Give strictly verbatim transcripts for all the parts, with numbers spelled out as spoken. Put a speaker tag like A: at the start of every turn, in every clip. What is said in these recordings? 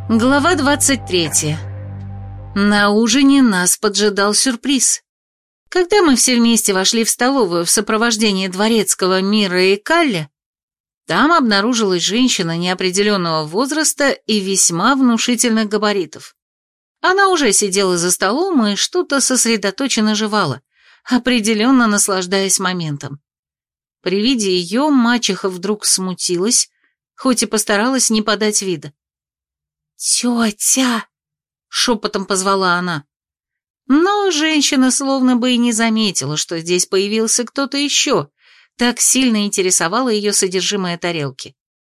A: Глава двадцать третья. На ужине нас поджидал сюрприз. Когда мы все вместе вошли в столовую в сопровождении дворецкого Мира и Калли, там обнаружилась женщина неопределенного возраста и весьма внушительных габаритов. Она уже сидела за столом и что-то сосредоточенно жевала, определенно наслаждаясь моментом. При виде ее мачеха вдруг смутилась, хоть и постаралась не подать вида. «Тетя!» — шепотом позвала она. Но женщина словно бы и не заметила, что здесь появился кто-то еще, так сильно интересовало ее содержимое тарелки.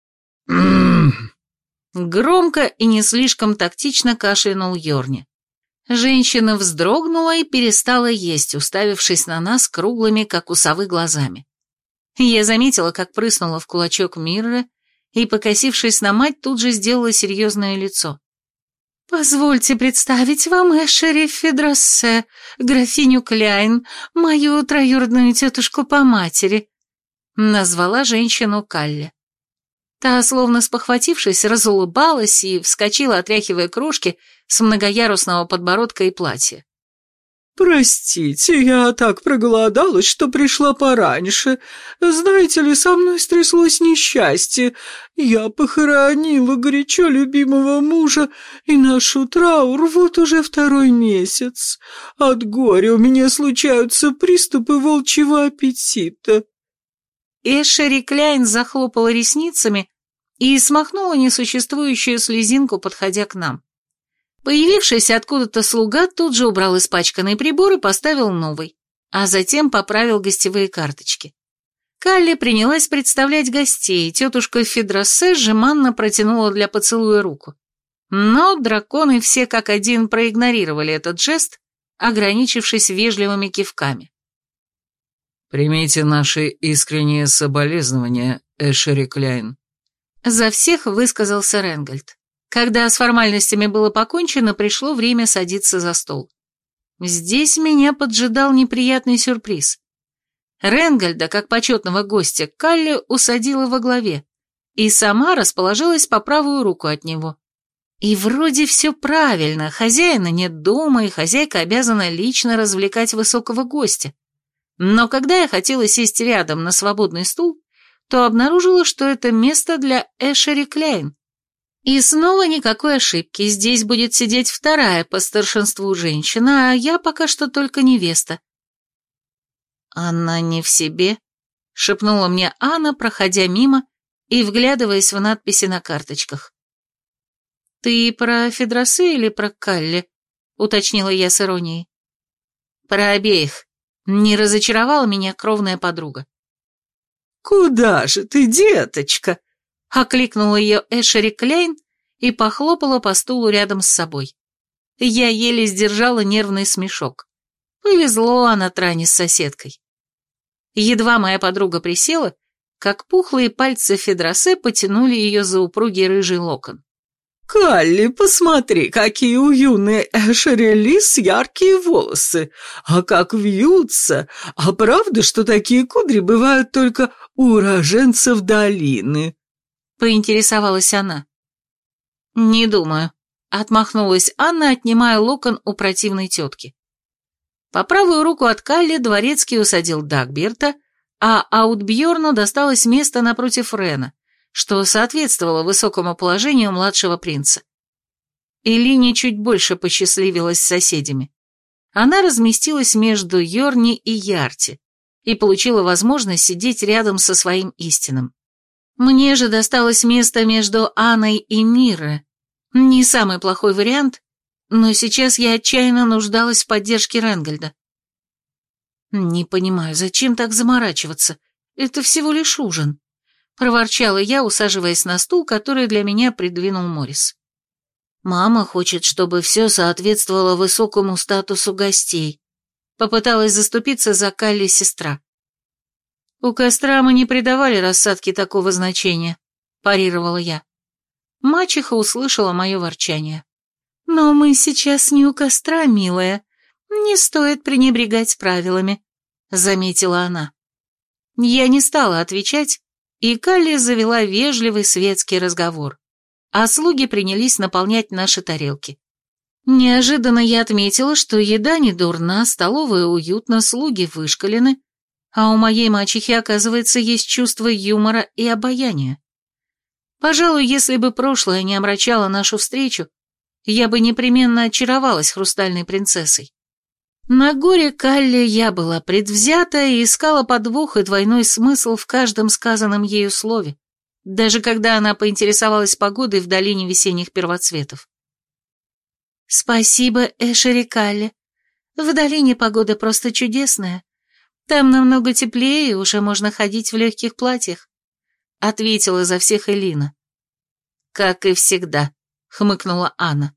A: Громко и не слишком тактично кашлянул Йорни. Женщина вздрогнула и перестала есть, уставившись на нас круглыми, как у совы, глазами. Я заметила, как прыснула в кулачок Мирра, и, покосившись на мать, тут же сделала серьезное лицо. «Позвольте представить вам Эшери Федроссе, графиню Кляйн, мою троюродную тетушку по матери», — назвала женщину Калли. Та, словно спохватившись, разулыбалась и вскочила, отряхивая крошки с многоярусного подбородка и платья.
B: «Простите, я так проголодалась, что пришла пораньше. Знаете ли, со мной стряслось несчастье. Я похоронила горячо любимого мужа, и ношу траур вот уже второй месяц. От горя у меня случаются приступы волчьего аппетита».
A: Эшери Кляйн захлопала ресницами и смахнула несуществующую слезинку, подходя к нам. Появившийся откуда-то слуга тут же убрал испачканный прибор и поставил новый, а затем поправил гостевые карточки. Калли принялась представлять гостей, и тетушка Федроссе жеманно протянула для поцелуя руку. Но драконы все как один проигнорировали этот жест, ограничившись вежливыми кивками.
B: «Примите наши искренние соболезнования, Эшери Кляйн»,
A: — за всех высказался Ренгольд. Когда с формальностями было покончено, пришло время садиться за стол. Здесь меня поджидал неприятный сюрприз. Ренгольда, как почетного гостя, Калли усадила во главе и сама расположилась по правую руку от него. И вроде все правильно, хозяина нет дома, и хозяйка обязана лично развлекать высокого гостя. Но когда я хотела сесть рядом на свободный стул, то обнаружила, что это место для Эшери Кляйн. И снова никакой ошибки, здесь будет сидеть вторая по старшинству женщина, а я пока что только невеста. «Она не в себе», — шепнула мне Анна, проходя мимо и вглядываясь в надписи на карточках. «Ты про Федроссе или про Калли?» — уточнила я с иронией. «Про обеих», — не разочаровала меня кровная подруга.
B: «Куда же ты, деточка?»
A: — окликнула ее Эшери Кляйн и похлопала по стулу рядом с собой. Я еле сдержала нервный смешок. Повезло Анатране с соседкой. Едва моя подруга присела, как пухлые пальцы Федроссе потянули ее за упругий рыжий локон.
B: «Калли, посмотри, какие у юной Эшери Лис яркие волосы, а как вьются! А правда, что такие кудри бывают только у уроженцев долины?»
A: Поинтересовалась она. «Не думаю», — отмахнулась Анна, отнимая локон у противной тетки. По правую руку от Калли дворецкий усадил Дагберта, а Аутбьерну досталось место напротив Рена, что соответствовало высокому положению младшего принца. Элине чуть больше посчастливилась с соседями. Она разместилась между Йорни и Ярти и получила возможность сидеть рядом со своим истинным. Мне же досталось место между Анной и Мирой. Не самый плохой вариант, но сейчас я отчаянно нуждалась в поддержке Ренгольда. «Не понимаю, зачем так заморачиваться? Это всего лишь ужин», — проворчала я, усаживаясь на стул, который для меня придвинул Моррис. «Мама хочет, чтобы все соответствовало высокому статусу гостей», — попыталась заступиться за Калли сестра. «У костра мы не придавали рассадке такого значения», — парировала я. Мачеха услышала мое ворчание. «Но мы сейчас не у костра, милая. Не стоит пренебрегать правилами», — заметила она. Я не стала отвечать, и Калли завела вежливый светский разговор. а слуги принялись наполнять наши тарелки. Неожиданно я отметила, что еда не дурна, столовая уютна, слуги вышкалены, а у моей мачехи, оказывается, есть чувство юмора и обаяния. Пожалуй, если бы прошлое не омрачало нашу встречу, я бы непременно очаровалась хрустальной принцессой. На горе Калли я была предвзята и искала подвох и двойной смысл в каждом сказанном ею слове, даже когда она поинтересовалась погодой в долине весенних первоцветов. «Спасибо, Эшери Калли. В долине погода просто чудесная. Там намного теплее, и уже можно ходить в легких платьях», — ответила за всех Элина. «Как и всегда», — хмыкнула Анна.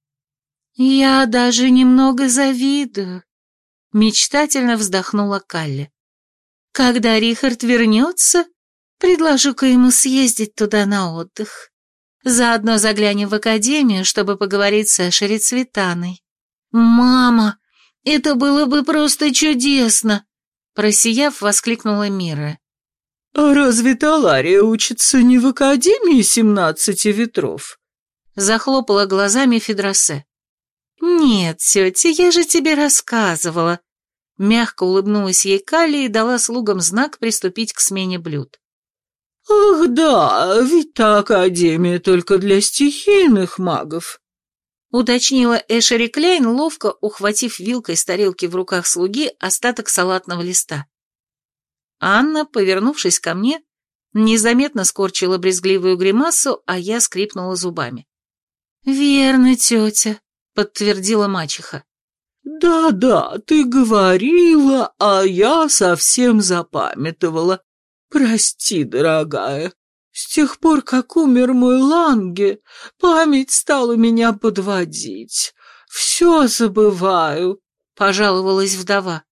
A: «Я даже немного завидую», — мечтательно вздохнула Калли. «Когда Рихард вернется, предложу-ка ему съездить туда на отдых. Заодно заглянем в академию, чтобы поговорить с Эшери Цветаной». «Мама, это было бы просто чудесно!» Просияв, воскликнула Мира.
B: «А разве Талария учится не в Академии Семнадцати Ветров?»
A: Захлопала глазами Федросе. «Нет, тетя, я же тебе рассказывала». Мягко улыбнулась ей Калли и дала слугам знак приступить к смене блюд.
B: «Ах да, ведь та Академия только для стихийных магов»,
A: уточнила Эшери Кляйн, ловко ухватив вилкой с тарелки в руках слуги остаток салатного листа. Анна, повернувшись ко мне, незаметно скорчила брезгливую гримасу, а я скрипнула зубами. «Верно, тетя», — подтвердила мачеха.
B: «Да-да, ты говорила, а я совсем запамятовала. Прости, дорогая. С тех пор, как умер мой Ланге, память стала меня подводить. Все забываю», — пожаловалась вдова.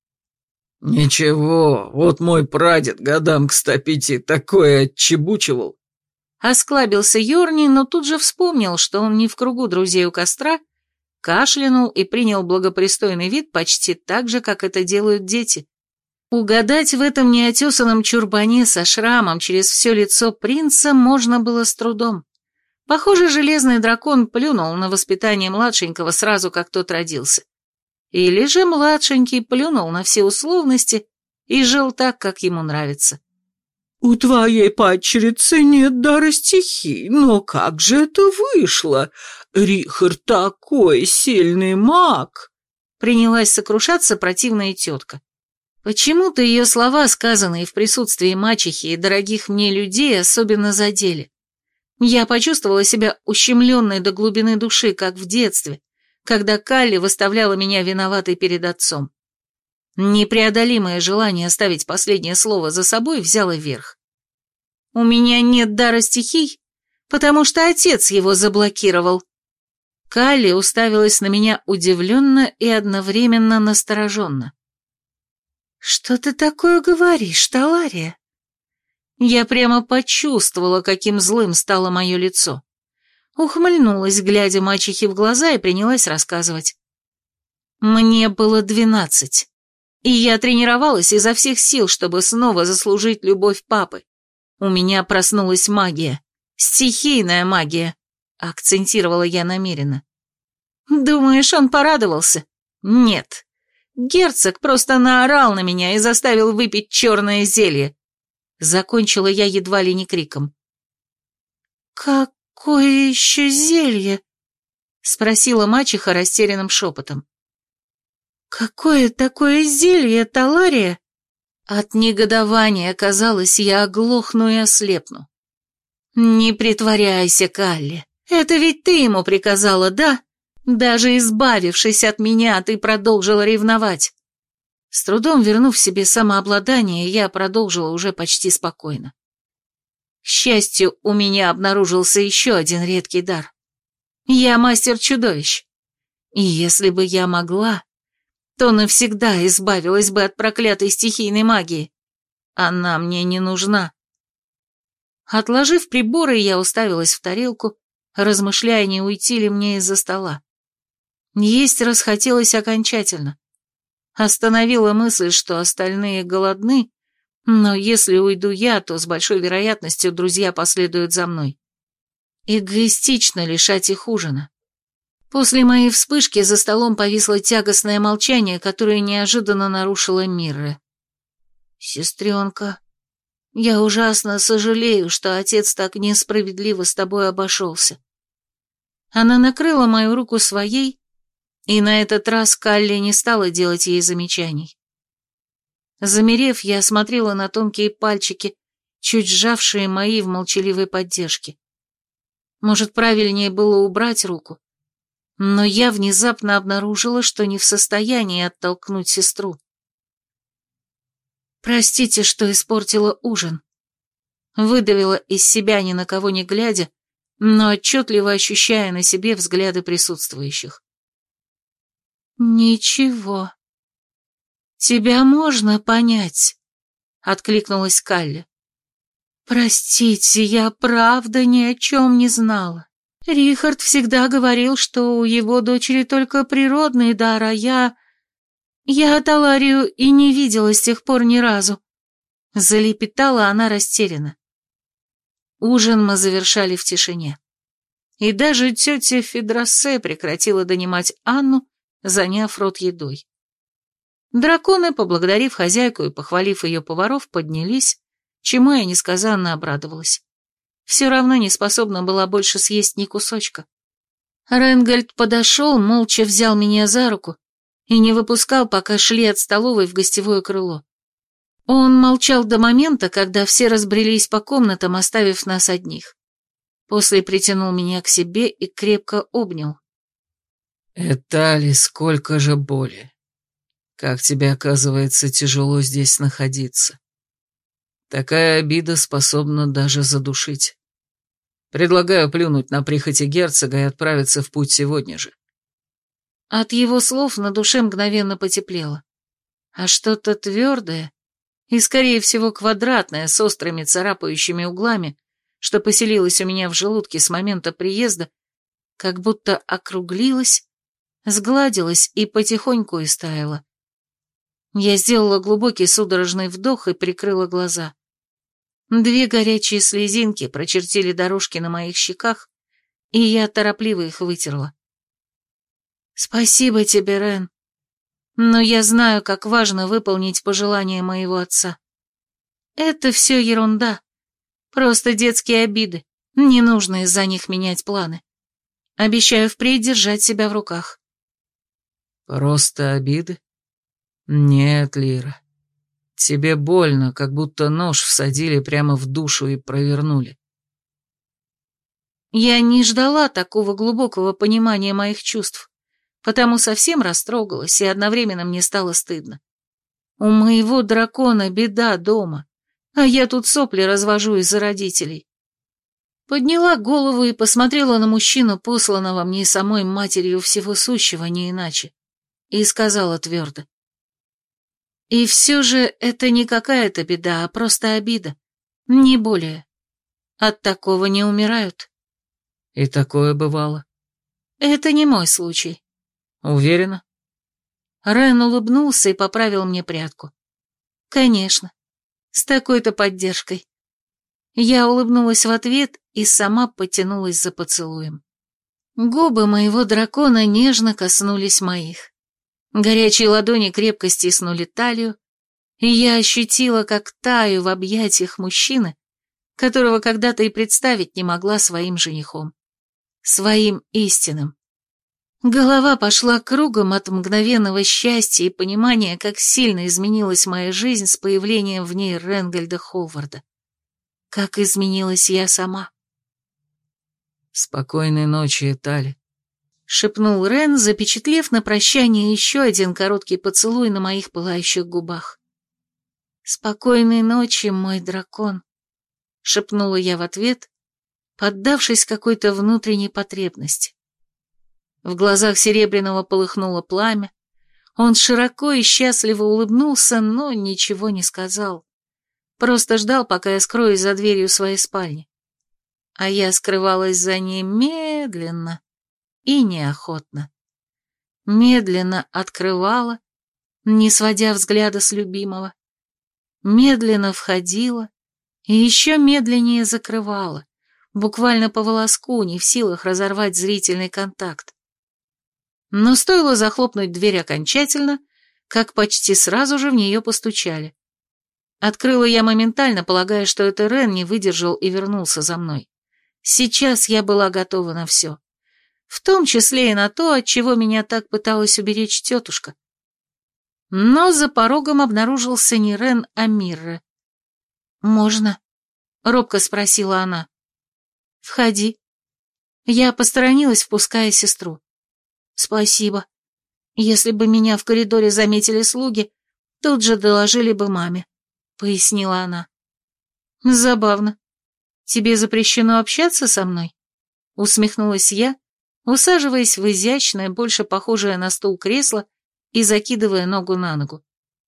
C: «Ничего, вот мой прадед годам к ста пяти такое отчебучивал».
A: Осклабился Йорни, но тут же вспомнил, что он не в кругу друзей у костра, кашлянул и принял благопристойный вид почти так же, как это делают дети. Угадать в этом неотесанном чурбане со шрамом через все лицо принца можно было с трудом. Похоже, железный дракон плюнул на воспитание младшенького сразу, как тот родился. Или же младшенький плюнул на все условности и жил так, как ему нравится.
B: «У твоей падчерицы нет дара стихий, но как же это вышло? Рихард такой сильный маг!»
A: Принялась сокрушаться противная тетка. Почему-то ее слова, сказанные в присутствии мачехи и дорогих мне людей, особенно задели. Я почувствовала себя ущемленной до глубины души, как в детстве, когда Калли выставляла меня виноватой перед отцом. Непреодолимое желание оставить последнее слово за собой взяло верх. «У меня нет дара стихий, потому что отец его заблокировал». Калли уставилась на меня удивленно и одновременно настороженно. «Что ты такое говоришь, Талария?» Я прямо почувствовала, каким злым стало мое лицо. Ухмыльнулась, глядя мачехе в глаза, и принялась рассказывать. Мне было двенадцать, и я тренировалась изо всех сил, чтобы снова заслужить любовь папы. У меня проснулась магия, стихийная магия, акцентировала я намеренно. Думаешь, он порадовался? Нет. Герцог просто наорал на меня и заставил выпить черное зелье. Закончила я едва ли не криком. «Какое еще зелье?» — спросила мачеха растерянным шепотом. «Какое такое зелье, Талария?» От негодования, казалось, я оглохну и ослепну. «Не притворяйся, Калли, это ведь ты ему приказала, да? Даже избавившись от меня, ты продолжила ревновать». С трудом вернув себе самообладание, я продолжила уже почти спокойно. К счастью, у меня обнаружился еще один редкий дар. Я мастер-чудовищ. И если бы я могла, то навсегда избавилась бы от проклятой стихийной магии. Она мне не нужна. Отложив приборы, я уставилась в тарелку, размышляя, не уйти ли мне из-за стола. Есть расхотелось окончательно. Остановила мысль, что остальные голодны, но если уйду я, то с большой вероятностью друзья последуют за мной. эгоистично лишать их ужина. После моей вспышки за столом повисло тягостное молчание, которое неожиданно нарушило Мирра. «Сестренка, я ужасно сожалею, что отец так несправедливо с тобой обошелся». Она накрыла мою руку своей, и на этот раз Калли не стала делать ей замечаний. Замерев, я смотрела на тонкие пальчики, чуть сжавшие мои в молчаливой поддержке. Может, правильнее было убрать руку? Но я внезапно обнаружила, что не в состоянии оттолкнуть сестру. «Простите, что испортила ужин». Выдавила из себя, ни на кого не глядя, но отчетливо ощущая на себе взгляды присутствующих. «Ничего. Тебя можно понять», — откликнулась Калли. «Простите, я правда ни о чем не знала. Рихард всегда говорил, что у его дочери только природный дар, а я... Я Таларию и не видела с тех пор ни разу». Залепетала она растерянно. Ужин мы завершали в тишине. И даже тетя Федросе прекратила донимать Анну, заняв рот едой. Драконы, поблагодарив хозяйку и похвалив ее поваров, поднялись, чему я несказанно обрадовалась. Все равно не способна была больше съесть ни кусочка. Ренгольд подошел, молча взял меня за руку и не выпускал, пока шли от столовой в гостевое крыло. Он молчал до момента, когда все разбрелись по комнатам, оставив нас одних. После притянул меня к себе и крепко обнял.
C: «Этали, сколько же боли! Как тебе, оказывается, тяжело здесь находиться. Такая обида способна даже задушить. Предлагаю плюнуть на прихоти герцога и отправиться в путь сегодня же».
A: От его слов на душе мгновенно потеплело. А что-то твердое и, скорее всего, квадратное, с острыми царапающими углами, что поселилось у меня в желудке с момента приезда, как будто округлилось, сгладилось и потихоньку истаяло. Я сделала глубокий судорожный вдох и прикрыла глаза. Две горячие слезинки прочертили дорожки на моих щеках, и я торопливо их вытерла. «Спасибо тебе, Рен, но я знаю, как важно выполнить пожелания моего отца. Это все ерунда, просто детские обиды, не нужно из-за них менять планы. Обещаю впредь держать себя в руках».
C: «Просто обиды? Нет, Лира. Тебе больно, как будто нож всадили прямо в душу и провернули».
A: Я не ждала такого глубокого понимания моих чувств, потому совсем растрогалась, и одновременно мне стало стыдно. У моего дракона беда дома, а я тут сопли развожу из-за родителей. Подняла голову и посмотрела на мужчину, посланного мне самой матерью всего сущего, не иначе, и сказала твердо. И все же это не какая-то беда, а просто обида, не более. От такого не умирают.
C: И такое бывало?
A: Это не мой случай.
C: Уверена?
A: Рен улыбнулся и поправил мне прядку. Конечно, с такой-то поддержкой. Я улыбнулась в ответ и сама потянулась за поцелуем. Губы моего дракона нежно коснулись моих. Горячие ладони крепко стиснули талию, и я ощутила, как таю в объятиях мужчины, которого когда-то и представить не могла своим женихом. Своим истинным. Голова пошла кругом от мгновенного счастья и понимания, как сильно изменилась моя жизнь с появлением в ней Ренгольда Ховарда. Как изменилась я сама.
C: «Спокойной ночи, Этали», —
A: шепнул Рен, запечатлев на прощание еще один короткий поцелуй на моих пылающих губах. «Спокойной ночи, мой дракон», — шепнула я в ответ, поддавшись какой-то внутренней потребности. В глазах Серебряного полыхнуло пламя, он широко и счастливо улыбнулся, но ничего не сказал. Просто ждал, пока я скроюсь за дверью своей спальни. А я скрывалась за ней медленно и неохотно. Медленно открывала, не сводя взгляда с любимого. Медленно входила и еще медленнее закрывала, буквально по волоску, не в силах разорвать зрительный контакт. Но стоило захлопнуть дверь окончательно, как почти сразу же в нее постучали. Открыла я моментально, полагая, что это Рен не выдержал и вернулся за мной. Сейчас я была готова на все. В том числе и на то, от чего меня так пыталась уберечь тетушка. Но за порогом обнаружился не Рен, а Мирра. «Можно?» — робко спросила она. «Входи». Я посторонилась, впуская сестру. «Спасибо. Если бы меня в коридоре заметили слуги, тут же доложили бы маме», — пояснила она. «Забавно. Тебе запрещено общаться со мной?» — усмехнулась я, усаживаясь в изящное, больше похожее на стул кресло и закидывая ногу на ногу.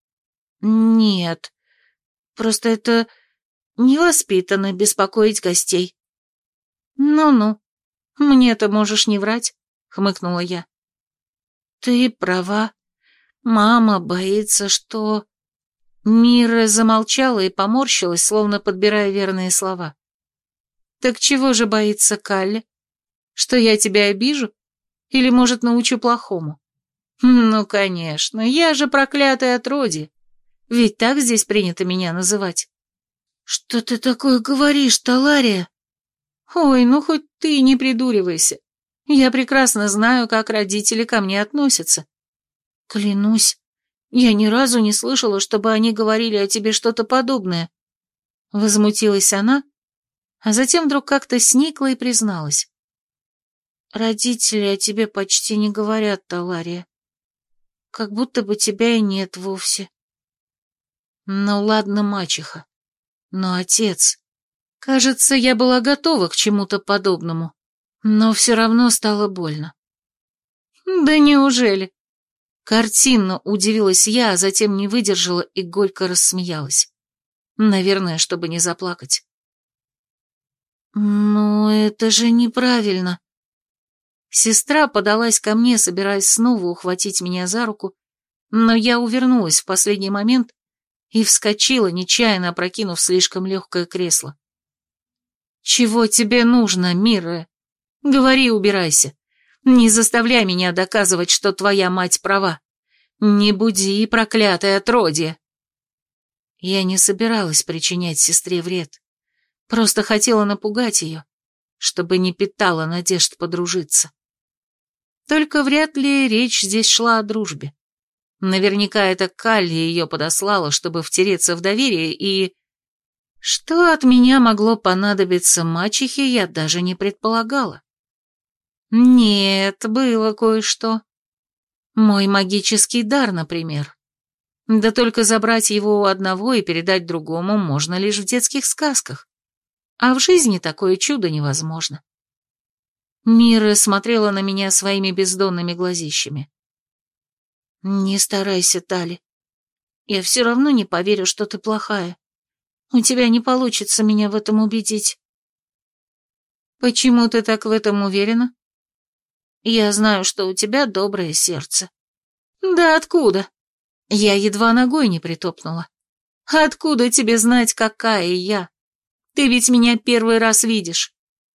A: «Нет, просто это невоспитанно беспокоить гостей». «Ну-ну, мне-то можешь не врать», — хмыкнула я. «Ты права. Мама боится, что...» Мира замолчала и поморщилась, словно подбирая верные слова. «Так чего же боится Калли? Что я тебя обижу? Или, может, научу плохому?» «Ну, конечно, я же проклятое отродье. Ведь так здесь принято меня называть». «Что ты такое говоришь, Талария?» «Ой, ну хоть ты не придуривайся. Я прекрасно знаю, как родители ко мне относятся. Клянусь, я ни разу не слышала, чтобы они говорили о тебе что-то подобное». Возмутилась она, а затем вдруг как-то сникла и призналась. «Родители о тебе почти не говорят, Талария. Как будто бы тебя и нет вовсе». «Ну ладно, мачеха, но отец...» Кажется, я была готова к чему-то подобному, но все равно стало больно. «Да неужели?» Картинно удивилась я, а затем не выдержала и горько рассмеялась. Наверное, чтобы не заплакать. «Ну, это же неправильно». Сестра подалась ко мне, собираясь снова ухватить меня за руку, но я увернулась в последний момент и вскочила, нечаянно опрокинув слишком легкое кресло. «Чего тебе нужно, Мирра? Говори, убирайся. Не заставляй меня доказывать, что твоя мать права. Не буди, проклятое отродье». Я не собиралась причинять сестре вред. Просто хотела напугать ее, чтобы не питала надежд подружиться. Только вряд ли речь здесь шла о дружбе. Наверняка это Калли ее подослала, чтобы втереться в доверие, и... Что от меня могло понадобиться мачехе, я даже не предполагала. Нет, было кое-что. Мой магический дар, например. Да только забрать его у одного и передать другому можно лишь в детских сказках. А в жизни такое чудо невозможно. Мира смотрела на меня своими бездонными глазищами. «Не старайся, Тали. Я все равно не поверю, что ты плохая. У тебя не получится меня в этом убедить». «Почему ты так в этом уверена?» «Я знаю, что у тебя доброе сердце». «Да откуда?» Я едва ногой не притопнула. «Откуда тебе знать, какая я? Ты ведь меня первый раз видишь».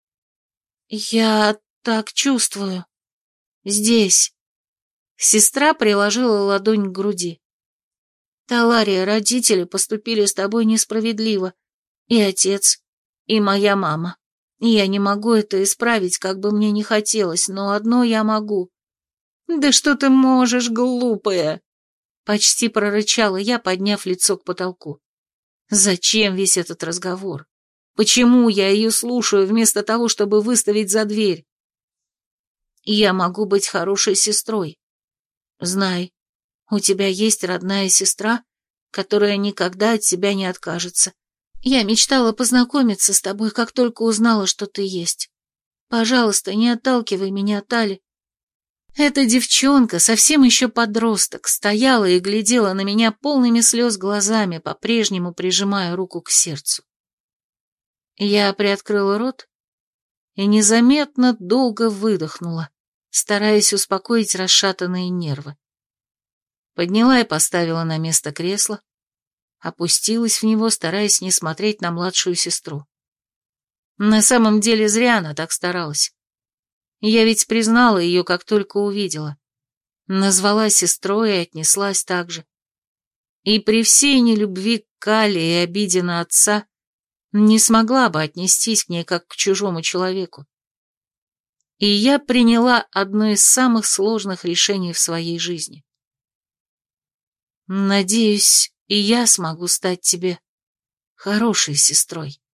A: «Я так чувствую. Здесь». Сестра приложила ладонь к груди. «Талария, родители поступили с тобой несправедливо. И отец, и моя мама. Я не могу это исправить, как бы мне ни хотелось, но одно я могу». «Да что ты можешь, глупая?» Почти прорычала я, подняв лицо к потолку. «Зачем весь этот разговор? Почему я ее слушаю, вместо того, чтобы выставить за дверь?» «Я могу быть хорошей сестрой. Знай, у тебя есть родная сестра, которая никогда от тебя не откажется. Я мечтала познакомиться с тобой, как только узнала, что ты есть. Пожалуйста, не отталкивай меня, Тали». Эта девчонка, совсем еще подросток, стояла и глядела на меня полными слез глазами, по-прежнему прижимая руку к сердцу. Я приоткрыла рот и незаметно долго выдохнула, стараясь успокоить расшатанные нервы. Подняла и поставила на место кресло, опустилась в него, стараясь не смотреть на младшую сестру. На самом деле зря она так старалась. Я ведь признала ее, как только увидела. Назвала сестрой и отнеслась так же. И при всей нелюбви к Кале и обиде на отца не смогла бы отнестись к ней как к чужому человеку. И я приняла одно из самых сложных решений в своей жизни. Надеюсь, и я смогу стать тебе хорошей сестрой.